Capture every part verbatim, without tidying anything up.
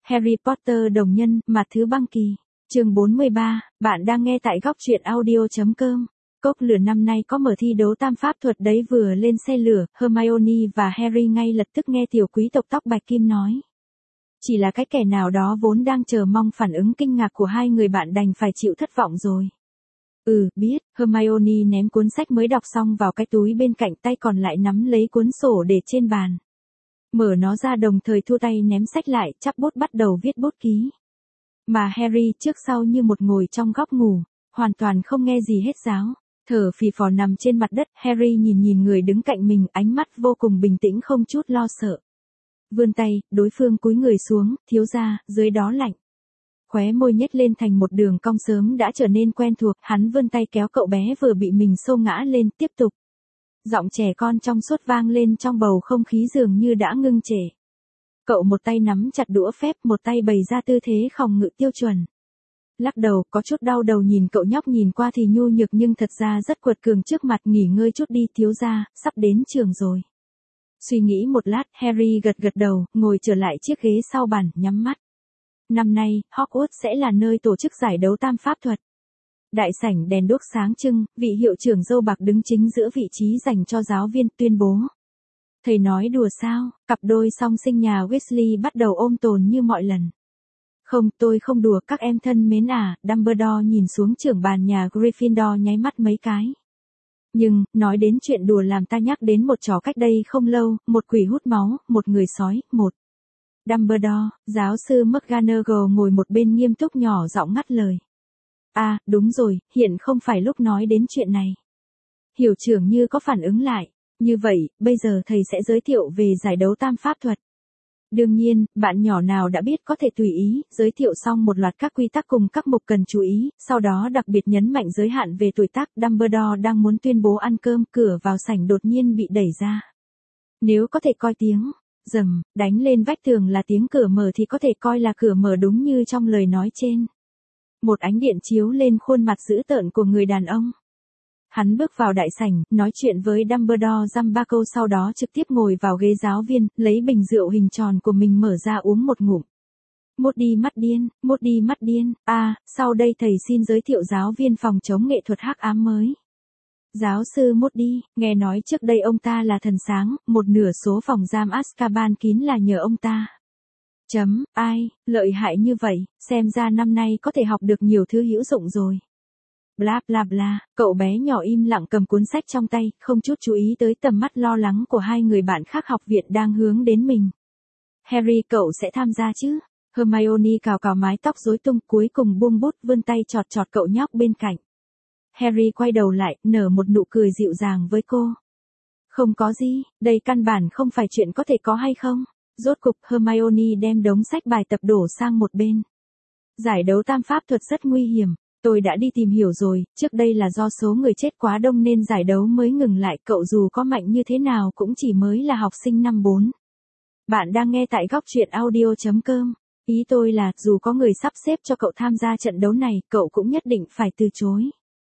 Harry Potter đồng nhân, mặt thứ băng kỳ. Chương bốn mươi ba, bạn đang nghe tại góc truyện audio chấm com. Cốc lửa năm nay có mở thi đấu tam pháp thuật đấy. Vừa lên xe lửa, Hermione và Harry ngay lập tức nghe tiểu quý tộc tóc bạch kim nói. Chỉ là cái kẻ nào đó vốn đang chờ mong phản ứng kinh ngạc của hai người bạn đành phải chịu thất vọng rồi. Ừ, biết, Hermione ném cuốn sách mới đọc xong vào cái túi bên cạnh, tay còn lại nắm lấy cuốn sổ để trên bàn. Mở nó ra đồng thời thu tay ném sách lại, chắp bút bắt đầu viết bút ký. Mà Harry trước sau như một ngồi trong góc ngủ, hoàn toàn không nghe gì hết giáo, thở phì phò nằm trên mặt đất. Harry nhìn nhìn người đứng cạnh mình, ánh mắt vô cùng bình tĩnh không chút lo sợ. Vươn tay, đối phương cúi người xuống, thiếu gia, dưới đó lạnh. Khóe môi nhếch lên thành một đường cong sớm đã trở nên quen thuộc, hắn vươn tay kéo cậu bé vừa bị mình xô ngã lên, tiếp tục. Giọng trẻ con trong suốt vang lên trong bầu không khí dường như đã ngưng trệ. Cậu một tay nắm chặt đũa phép, một tay bày ra tư thế phòng ngự tiêu chuẩn. Lắc đầu, có chút đau đầu nhìn cậu nhóc, nhìn qua thì nhu nhược nhưng thật ra rất quật cường. Trước mặt, nghỉ ngơi chút đi thiếu gia, sắp đến trường rồi. Suy nghĩ một lát, Harry gật gật đầu, ngồi trở lại chiếc ghế sau bàn, nhắm mắt. Năm nay, Hogwarts sẽ là nơi tổ chức giải đấu tam pháp thuật. Đại sảnh đèn đuốc sáng trưng, vị hiệu trưởng râu bạc đứng chính giữa vị trí dành cho giáo viên, tuyên bố. Thầy nói đùa sao? Cặp đôi song sinh nhà Weasley bắt đầu ôm tồn như mọi lần. Không, tôi không đùa các em thân mến à. Dumbledore nhìn xuống trưởng bàn nhà Gryffindor nháy mắt mấy cái. Nhưng, nói đến chuyện đùa làm ta nhắc đến một trò cách đây không lâu, một quỷ hút máu, một người sói, một. Dumbledore, giáo sư McGonagall ngồi một bên nghiêm túc nhỏ giọng ngắt lời. À, đúng rồi, hiện không phải lúc nói đến chuyện này. Hiệu trưởng như có phản ứng lại. Như vậy, bây giờ thầy sẽ giới thiệu về giải đấu tam pháp thuật. Đương nhiên, bạn nhỏ nào đã biết có thể tùy ý, giới thiệu xong một loạt các quy tắc cùng các mục cần chú ý, sau đó đặc biệt nhấn mạnh giới hạn về tuổi tác. Dumbledore đang muốn tuyên bố ăn cơm, cửa vào sảnh đột nhiên bị đẩy ra. Nếu có thể coi tiếng rầm đánh lên vách tường là tiếng cửa mở thì có thể coi là cửa mở đúng như trong lời nói trên. Một ánh điện chiếu lên khuôn mặt dữ tợn của người đàn ông. Hắn bước vào đại sảnh, nói chuyện với Dumbledore dăm ba câu, sau đó trực tiếp ngồi vào ghế giáo viên, lấy bình rượu hình tròn của mình mở ra uống một ngụm. Moody mắt điên, Moody mắt điên, à, sau đây thầy xin giới thiệu giáo viên phòng chống nghệ thuật hắc ám mới. Giáo sư Moody, nghe nói trước đây ông ta là thần sáng, một nửa số phòng giam Azkaban kín là nhờ ông ta. Chấm, ai, lợi hại như vậy, xem ra năm nay có thể học được nhiều thứ hữu dụng rồi. Bla bla bla, cậu bé nhỏ im lặng cầm cuốn sách trong tay, không chút chú ý tới tầm mắt lo lắng của hai người bạn khác học viện đang hướng đến mình. Harry, cậu sẽ tham gia chứ? Hermione cào cào mái tóc rối tung, cuối cùng buông bút, vươn tay chọt chọt cậu nhóc bên cạnh. Harry quay đầu lại, nở một nụ cười dịu dàng với cô. Không có gì, đây căn bản không phải chuyện có thể có hay không. Rốt cục, Hermione đem đống sách bài tập đổ sang một bên. Giải đấu tam pháp thuật rất nguy hiểm. Tôi đã đi tìm hiểu rồi, trước đây là do số người chết quá đông nên giải đấu mới ngừng lại. Cậu dù có mạnh như thế nào cũng chỉ mới là học sinh năm bốn. Bạn đang nghe tại góc truyện audio chấm com. Ý tôi là, dù có người sắp xếp cho cậu tham gia trận đấu này, cậu cũng nhất định phải từ chối.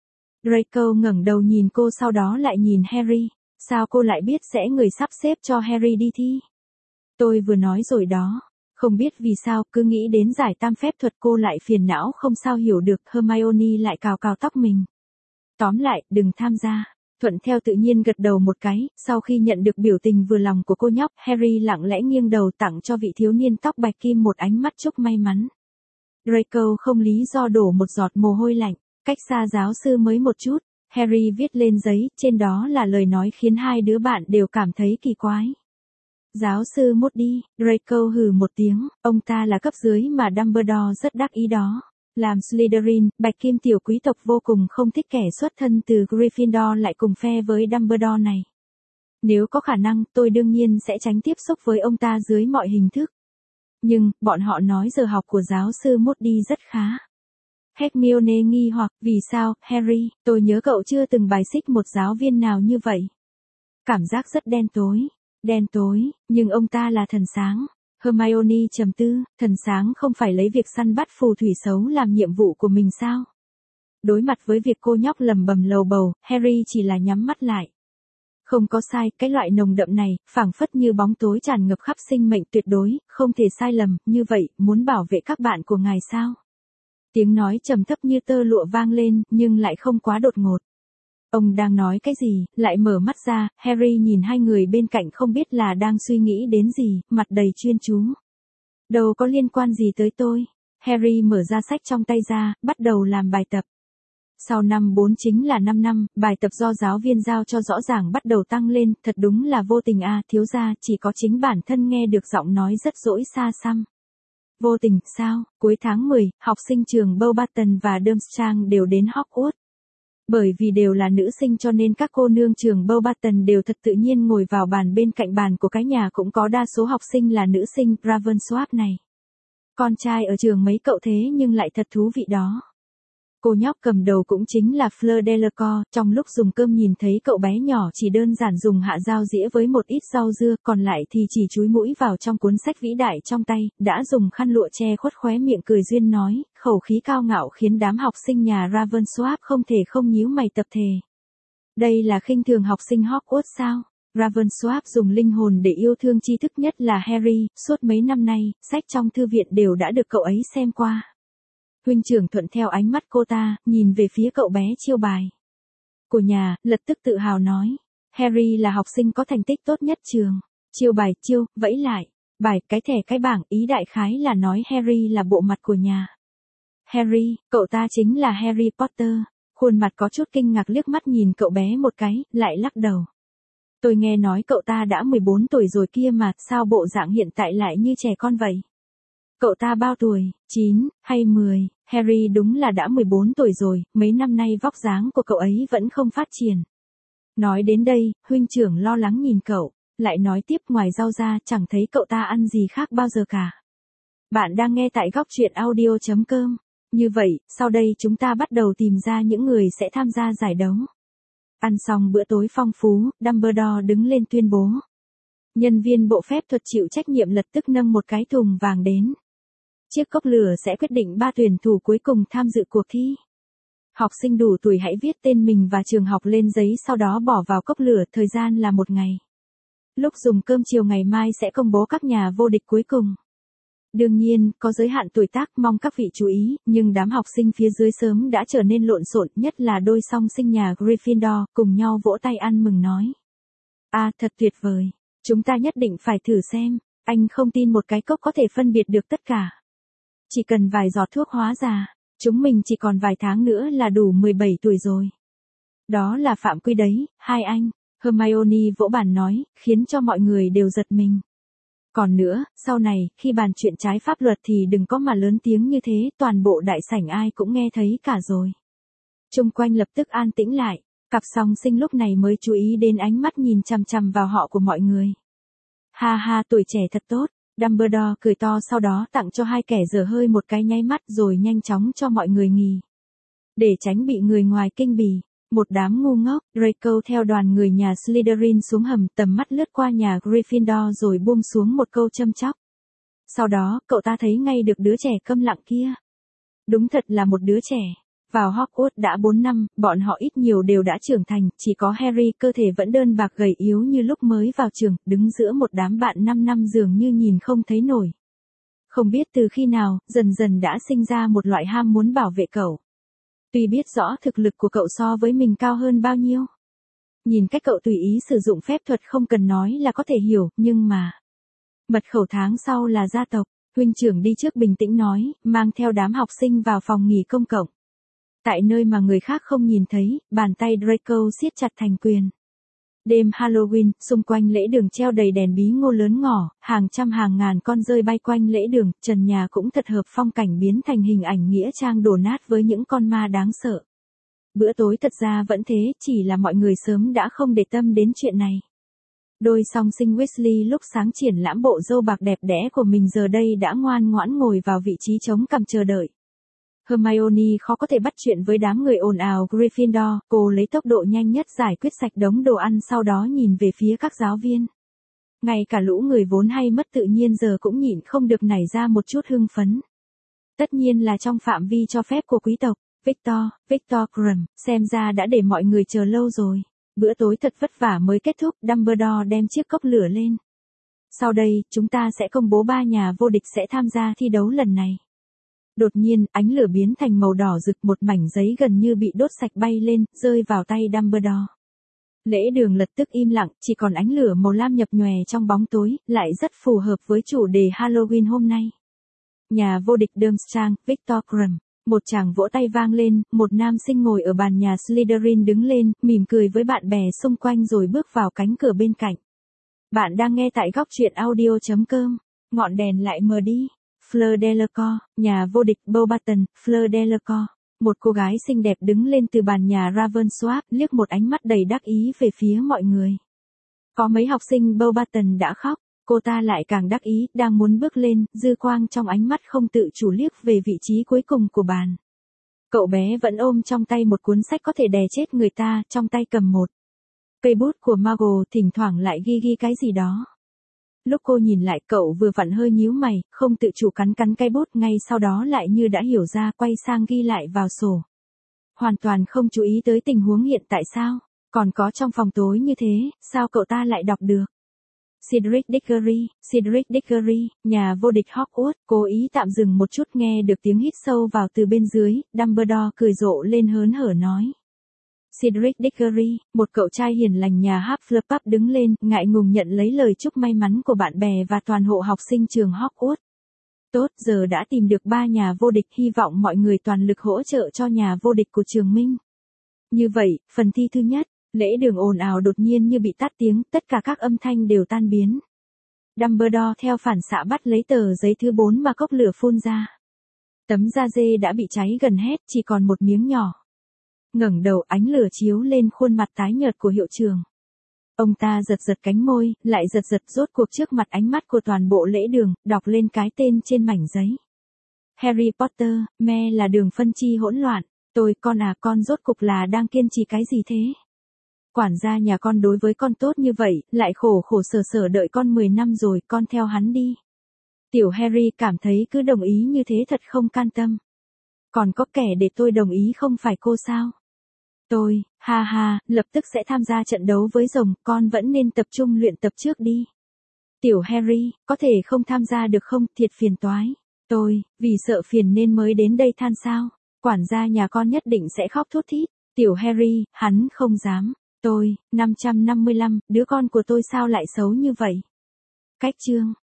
Draco ngẩng đầu nhìn cô, sau đó lại nhìn Harry. Sao cô lại biết sẽ người sắp xếp cho Harry đi thi? Tôi vừa nói rồi đó. Không biết vì sao, cứ nghĩ đến giải tam phép thuật cô lại phiền não không sao hiểu được. Hermione lại cào cào tóc mình. Tóm lại, đừng tham gia. Thuận theo tự nhiên gật đầu một cái, sau khi nhận được biểu tình vừa lòng của cô nhóc, Harry lặng lẽ nghiêng đầu tặng cho vị thiếu niên tóc bạch kim một ánh mắt chúc may mắn. Draco không lý do đổ một giọt mồ hôi lạnh, cách xa giáo sư mới một chút, Harry viết lên giấy, trên đó là lời nói khiến hai đứa bạn đều cảm thấy kỳ quái. Giáo sư Moody, Draco hừ một tiếng, ông ta là cấp dưới mà Dumbledore rất đắc ý đó. Làm Slytherin, bạch kim tiểu quý tộc vô cùng không thích kẻ xuất thân từ Gryffindor lại cùng phe với Dumbledore này. Nếu có khả năng, tôi đương nhiên sẽ tránh tiếp xúc với ông ta dưới mọi hình thức. Nhưng, bọn họ nói giờ học của giáo sư Moody rất khá. Hermione nghi hoặc, vì sao, Harry, tôi nhớ cậu chưa từng bài xích một giáo viên nào như vậy. Cảm giác rất đen tối. Đen tối, nhưng ông ta là thần sáng. Hermione trầm tư, thần sáng không phải lấy việc săn bắt phù thủy xấu làm nhiệm vụ của mình sao? Đối mặt với việc cô nhóc lầm bầm lầu bầu, Harry chỉ là nhắm mắt lại. Không có sai, cái loại nồng đậm này, phảng phất như bóng tối tràn ngập khắp sinh mệnh tuyệt đối, không thể sai lầm, như vậy, muốn bảo vệ các bạn của ngài sao? Tiếng nói trầm thấp như tơ lụa vang lên, nhưng lại không quá đột ngột. Ông đang nói cái gì, lại mở mắt ra, Harry nhìn hai người bên cạnh không biết là đang suy nghĩ đến gì, mặt đầy chuyên chú. Đâu có liên quan gì tới tôi. Harry mở ra sách trong tay ra, bắt đầu làm bài tập. Sau năm bốn chính là năm năm, bài tập do giáo viên giao cho rõ ràng bắt đầu tăng lên, thật đúng là vô tình a, thiếu gia, chỉ có chính bản thân nghe được giọng nói rất dỗi xa xăm. Vô tình, sao? Cuối tháng mười, học sinh trường Beauxbaton và Durmstrang đều đến Hogwarts. Bởi vì đều là nữ sinh cho nên các cô nương trường Beauxbaton đều thật tự nhiên ngồi vào bàn bên cạnh bàn của cái nhà cũng có đa số học sinh là nữ sinh Ravensworth này. Con trai ở trường mấy cậu thế nhưng lại thật thú vị đó. Cô nhóc cầm đầu cũng chính là Fleur Delacour, trong lúc dùng cơm nhìn thấy cậu bé nhỏ chỉ đơn giản dùng hạ dao dĩa với một ít rau dưa, còn lại thì chỉ chúi mũi vào trong cuốn sách vĩ đại trong tay, đã dùng khăn lụa che khuất khóe miệng cười duyên nói, khẩu khí cao ngạo khiến đám học sinh nhà Ravensworth không thể không nhíu mày tập thề. Đây là khinh thường học sinh Hogwarts sao? Ravensworth dùng linh hồn để yêu thương tri thức nhất là Harry, suốt mấy năm nay, sách trong thư viện đều đã được cậu ấy xem qua. Huynh trưởng thuận theo ánh mắt cô ta, nhìn về phía cậu bé chiêu bài của nhà, lập tức tự hào nói. Harry là học sinh có thành tích tốt nhất trường. Chiêu bài, chiêu, vẫy lại. Bài, cái thẻ cái bảng, ý đại khái là nói Harry là bộ mặt của nhà. Harry, cậu ta chính là Harry Potter. Khuôn mặt có chút kinh ngạc liếc mắt nhìn cậu bé một cái, lại lắc đầu. Tôi nghe nói cậu ta đã mười bốn tuổi rồi kia mà, sao bộ dạng hiện tại lại như trẻ con vậy? Cậu ta bao tuổi, chín, hay mười, Harry đúng là đã mười bốn tuổi rồi, mấy năm nay vóc dáng của cậu ấy vẫn không phát triển. Nói đến đây, huynh trưởng lo lắng nhìn cậu, lại nói tiếp ngoài rau ra chẳng thấy cậu ta ăn gì khác bao giờ cả. Bạn đang nghe tại góc truyện audio chấm com. Như vậy, sau đây chúng ta bắt đầu tìm ra những người sẽ tham gia giải đấu. Ăn xong bữa tối phong phú, Dumbledore đứng lên tuyên bố. Nhân viên bộ phép thuật chịu trách nhiệm lập tức nâng một cái thùng vàng đến. Chiếc cốc lửa sẽ quyết định ba tuyển thủ cuối cùng tham dự cuộc thi. Học sinh đủ tuổi hãy viết tên mình và trường học lên giấy sau đó bỏ vào cốc lửa, thời gian là một ngày. Lúc dùng cơm chiều ngày mai sẽ công bố các nhà vô địch cuối cùng. Đương nhiên, có giới hạn tuổi tác mong các vị chú ý, nhưng đám học sinh phía dưới sớm đã trở nên lộn xộn, nhất là đôi song sinh nhà Gryffindor, cùng nhau vỗ tay ăn mừng nói. À, thật tuyệt vời. Chúng ta nhất định phải thử xem, anh không tin một cái cốc có thể phân biệt được tất cả. Chỉ cần vài giọt thuốc hóa già, chúng mình chỉ còn vài tháng nữa là đủ mười bảy tuổi rồi. Đó là phạm quy đấy, hai anh, Hermione vỗ bàn nói, khiến cho mọi người đều giật mình. Còn nữa, sau này, khi bàn chuyện trái pháp luật thì đừng có mà lớn tiếng như thế, toàn bộ đại sảnh ai cũng nghe thấy cả rồi. Chung quanh lập tức an tĩnh lại, cặp song sinh lúc này mới chú ý đến ánh mắt nhìn chằm chằm vào họ của mọi người. Ha ha, tuổi trẻ thật tốt. Dumbledore cười to sau đó tặng cho hai kẻ dở hơi một cái nháy mắt rồi nhanh chóng cho mọi người nghỉ. Để tránh bị người ngoài kinh bỉ, một đám ngu ngốc, Draco theo đoàn người nhà Slytherin xuống hầm, tầm mắt lướt qua nhà Gryffindor rồi buông xuống một câu châm chọc. Sau đó, cậu ta thấy ngay được đứa trẻ câm lặng kia. Đúng thật là một đứa trẻ. Vào Hogwarts đã bốn năm, bọn họ ít nhiều đều đã trưởng thành, chỉ có Harry cơ thể vẫn đơn bạc gầy yếu như lúc mới vào trường, đứng giữa một đám bạn năm năm dường như nhìn không thấy nổi. Không biết từ khi nào, dần dần đã sinh ra một loại ham muốn bảo vệ cậu. Tuy biết rõ thực lực của cậu so với mình cao hơn bao nhiêu. Nhìn cách cậu tùy ý sử dụng phép thuật không cần nói là có thể hiểu, nhưng mà... Mật khẩu tháng sau là gia tộc, huynh trưởng đi trước bình tĩnh nói, mang theo đám học sinh vào phòng nghỉ công cộng. Tại nơi mà người khác không nhìn thấy, bàn tay Draco siết chặt thành quyền. Đêm Halloween, xung quanh lễ đường treo đầy đèn bí ngô lớn ngỏ, hàng trăm hàng ngàn con rơi bay quanh lễ đường, trần nhà cũng thật hợp phong cảnh biến thành hình ảnh nghĩa trang đổ nát với những con ma đáng sợ. Bữa tối thật ra vẫn thế, chỉ là mọi người sớm đã không để tâm đến chuyện này. Đôi song sinh Weasley lúc sáng triển lãm bộ râu bạc đẹp đẽ của mình giờ đây đã ngoan ngoãn ngồi vào vị trí trống cằm chờ đợi. Hermione khó có thể bắt chuyện với đám người ồn ào Gryffindor, cô lấy tốc độ nhanh nhất giải quyết sạch đống đồ ăn sau đó nhìn về phía các giáo viên. Ngay cả lũ người vốn hay mất tự nhiên giờ cũng nhịn không được nảy ra một chút hưng phấn. Tất nhiên là trong phạm vi cho phép của quý tộc, Victor, Victor Krum, xem ra đã để mọi người chờ lâu rồi. Bữa tối thật vất vả mới kết thúc, Dumbledore đem chiếc cốc lửa lên. Sau đây, chúng ta sẽ công bố ba nhà vô địch sẽ tham gia thi đấu lần này. Đột nhiên, ánh lửa biến thành màu đỏ rực, một mảnh giấy gần như bị đốt sạch bay lên, rơi vào tay Dumbledore. Lễ đường lập tức im lặng, chỉ còn ánh lửa màu lam nhập nhòe trong bóng tối, lại rất phù hợp với chủ đề Halloween hôm nay. Nhà vô địch Durmstrang, Victor Krum. Một chàng vỗ tay vang lên, một nam sinh ngồi ở bàn nhà Slytherin đứng lên, mỉm cười với bạn bè xung quanh rồi bước vào cánh cửa bên cạnh. Bạn đang nghe tại góc truyện audio chấm com. Ngọn đèn lại mờ đi. Fleur Delacour, nhà vô địch Beauxbaton, Fleur Delacour. Một cô gái xinh đẹp đứng lên từ bàn nhà Ravensworth, liếc một ánh mắt đầy đắc ý về phía mọi người. Có mấy học sinh Beauxbaton đã khóc, cô ta lại càng đắc ý, đang muốn bước lên, dư quang trong ánh mắt không tự chủ liếc về vị trí cuối cùng của bàn. Cậu bé vẫn ôm trong tay một cuốn sách có thể đè chết người ta, trong tay cầm một cây bút của Muggle, thỉnh thoảng lại ghi ghi cái gì đó. Lúc cô nhìn lại, cậu vừa vặn hơi nhíu mày, không tự chủ cắn cắn cây bút, ngay sau đó lại như đã hiểu ra, quay sang ghi lại vào sổ. Hoàn toàn không chú ý tới tình huống hiện tại sao, còn có trong phòng tối như thế, sao cậu ta lại đọc được. Cedric Diggory, Cedric Diggory, nhà vô địch Hogwarts, cố ý tạm dừng một chút, nghe được tiếng hít sâu vào từ bên dưới, Dumbledore cười rộ lên hớn hở nói. Cedric Diggory, một cậu trai hiền lành nhà Hufflepuff đứng lên, ngại ngùng nhận lấy lời chúc may mắn của bạn bè và toàn hộ học sinh trường Hogwarts. Tốt, giờ đã tìm được ba nhà vô địch, hy vọng mọi người toàn lực hỗ trợ cho nhà vô địch của trường Minh. Như vậy, phần thi thứ nhất, lễ đường ồn ào đột nhiên như bị tắt tiếng, tất cả các âm thanh đều tan biến. Dumbledore theo phản xạ bắt lấy tờ giấy thứ bốn mà cốc lửa phun ra. Tấm da dê đã bị cháy gần hết, chỉ còn một miếng nhỏ. Ngẩng đầu, ánh lửa chiếu lên khuôn mặt tái nhợt của hiệu trưởng. Ông ta giật giật cánh môi, lại giật giật, rốt cuộc trước mặt ánh mắt của toàn bộ lễ đường, đọc lên cái tên trên mảnh giấy. Harry Potter, me là đường phân chi hỗn loạn. Tôi, con à, con rốt cục là đang kiên trì cái gì thế? Quản gia nhà con đối với con tốt như vậy, lại khổ khổ sở sở đợi con mười năm rồi, con theo hắn đi. Tiểu Harry cảm thấy cứ đồng ý như thế thật không can tâm. Còn có kẻ để tôi đồng ý không phải cô sao? Tôi, ha ha, lập tức sẽ tham gia trận đấu với rồng, con vẫn nên tập trung luyện tập trước đi. Tiểu Harry, có thể không tham gia được không, thiệt phiền toái. Tôi, vì sợ phiền nên mới đến đây than sao. Quản gia nhà con nhất định sẽ khóc thút thít. Tiểu Harry, hắn không dám. Tôi, năm trăm năm mươi lăm, đứa con của tôi sao lại xấu như vậy? Cách chương.